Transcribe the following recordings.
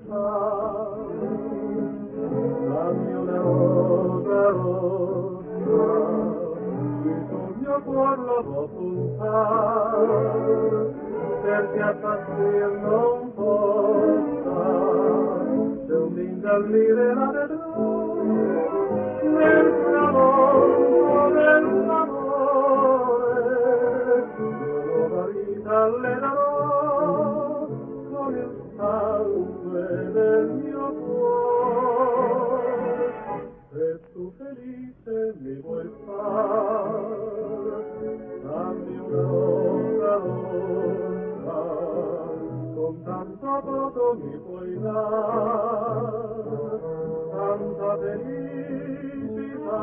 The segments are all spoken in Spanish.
Dame una rosa, rosa, mi sogno può ocultar, perché appartiene un posta, se un d'ingiallire la vedrò, nel tramonto dell'amore, nuova vita le darò, con il sangue del mio cuore, se tu felice mi vuoi far, dammi una rosa rosa, con tanto poco mi puoi dar, tanta felicità.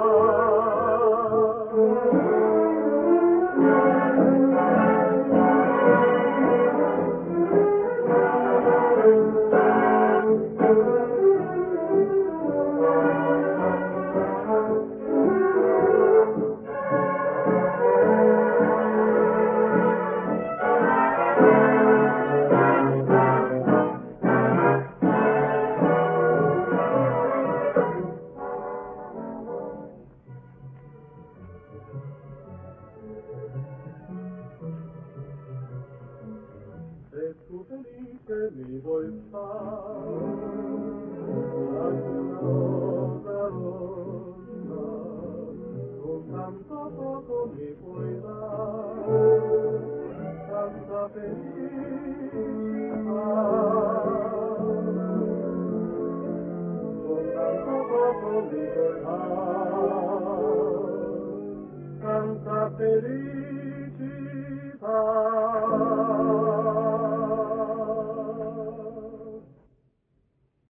Se tu felice mi vuoi far, dammi una rosa rosa, con tanto poco mi puoi dar, tanta felicità. Con tanto poco mi puoi dar, tanta felicità.